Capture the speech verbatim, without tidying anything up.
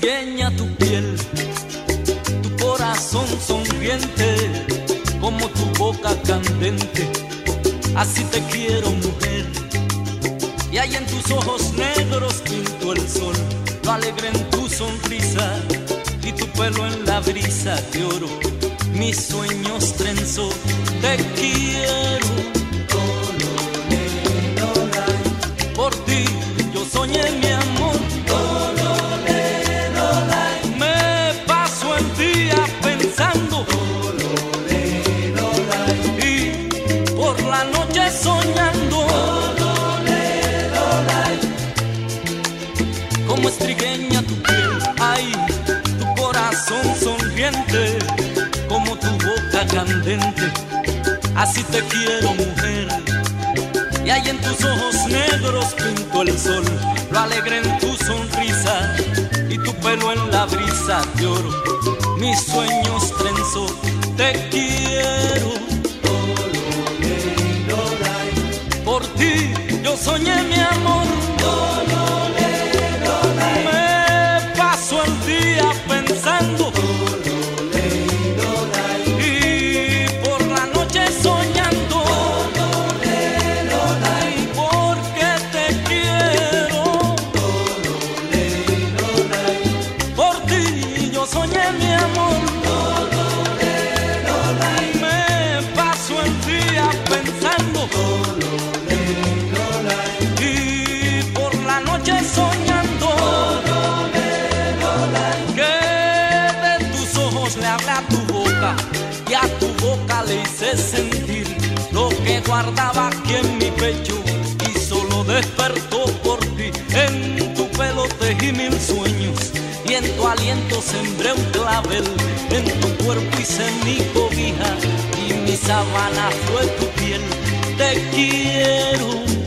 trigueña tu piel, tu corazón sonriente, como tu boca candente. Así te quiero, mujer. Y ahí en tus ojos negros pinto el sol, lo alegre en tu sonrisa y tu pelo en la brisa de oro. Mis sueños trenzó, te quiero. Por ti yo soñé mi amor. Me paso el día pensando y por la noche soñando. Como es trigueña tu piel, ay, tu corazón sonriente, como tu boca candente. Así te quiero, mujer. Y ahí en tus ojos negros pinto el sol, lo alegre en tu sonrisa y tu pelo en la brisa de oro. Mis sueños trenzó, te quiero. Por ti yo soñé mi amor. Me paso el día pensando y por la noche soñando. Porque te quiero. Por ti yo soñé mi amor. Me paso el día pensando y por la noche soñando. Que de tus ojos le hablé a tu boca y a tu boca le hice sentir lo que guardaba aquí en mi pecho y solo despertó por ti. En tu pelo tejí mil sueños y en tu aliento sembré un clavel. En tu cuerpo hice mi cobija y mi sabana fue tu piel. Te quiero.